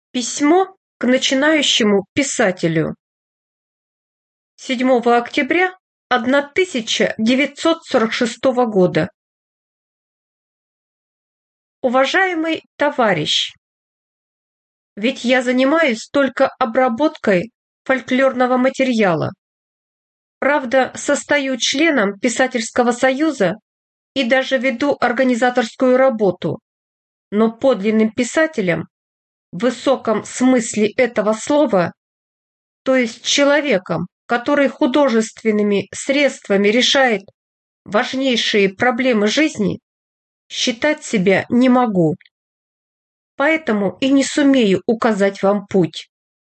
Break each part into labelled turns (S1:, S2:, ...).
S1: Письмо к начинающему писателю. 7 октября 1946 года. Уважаемый товарищ, ведь я занимаюсь только обработкой фольклорного материала. Правда, состою членом Писательского союза и даже веду организаторскую работу, но подлинным писателем в высоком смысле этого слова, то есть человеком, который художественными средствами решает важнейшие проблемы жизни, считать себя не могу. Поэтому и не сумею указать вам путь.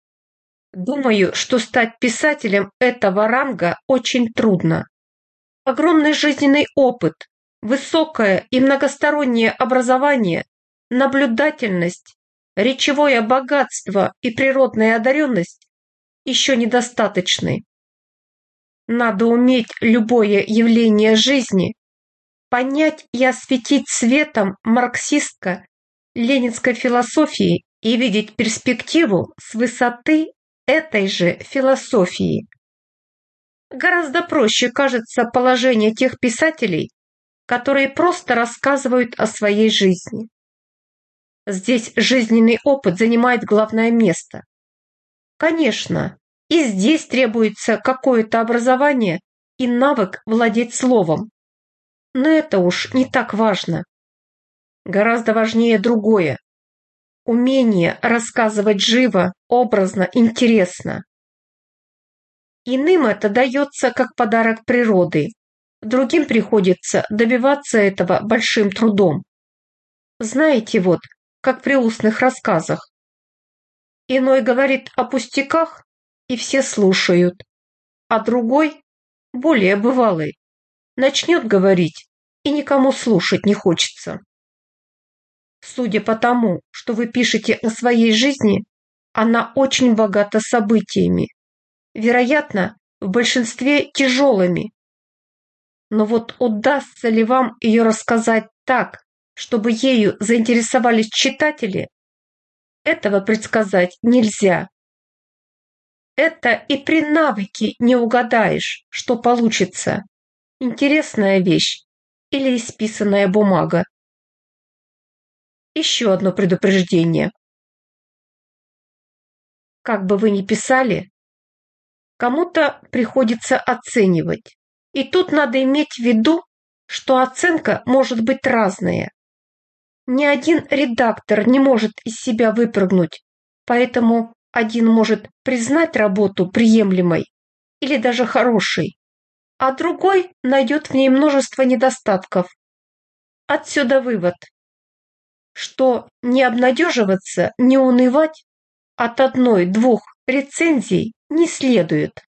S1: Думаю, что стать писателем этого ранга очень трудно. Огромный жизненный опыт, высокое и многостороннее образование, наблюдательность, речевое богатство и природная одаренность еще недостаточны. Надо уметь любое явление жизни, понять и осветить светом марксистско-ленинской философии и видеть перспективу с высоты этой же философии. Гораздо проще кажется положение тех писателей, которые просто рассказывают о своей жизни. Здесь жизненный опыт занимает главное место. Конечно, и здесь требуется какое-то образование и навык владеть словом. Но это уж не так важно. Гораздо важнее другое. Умение рассказывать живо, образно, интересно. Иным это дается как подарок природы, другим приходится добиваться этого большим трудом. Знаете, вот, как при устных рассказах. Иной говорит о пустяках, и все слушают, а другой, более бывалый, начнет говорить, и никому слушать не хочется. Судя по тому, что вы пишете о своей жизни, она очень богата событиями, вероятно, в большинстве тяжелыми. Но вот удастся ли вам ее рассказать так, чтобы ею заинтересовались читатели, этого предсказать нельзя. Это и при навыке не угадаешь, что получится. Интересная вещь или исписанная бумага. Еще одно предупреждение. Как бы вы ни писали, кому-то приходится оценивать. И тут надо иметь в виду, что оценка может быть разная. Ни один редактор не может из себя выпрыгнуть, поэтому один может признать работу приемлемой или даже хорошей, а другой найдет в ней множество недостатков. Отсюда вывод, что не обнадеживаться, не унывать от одной-двух рецензий не следует.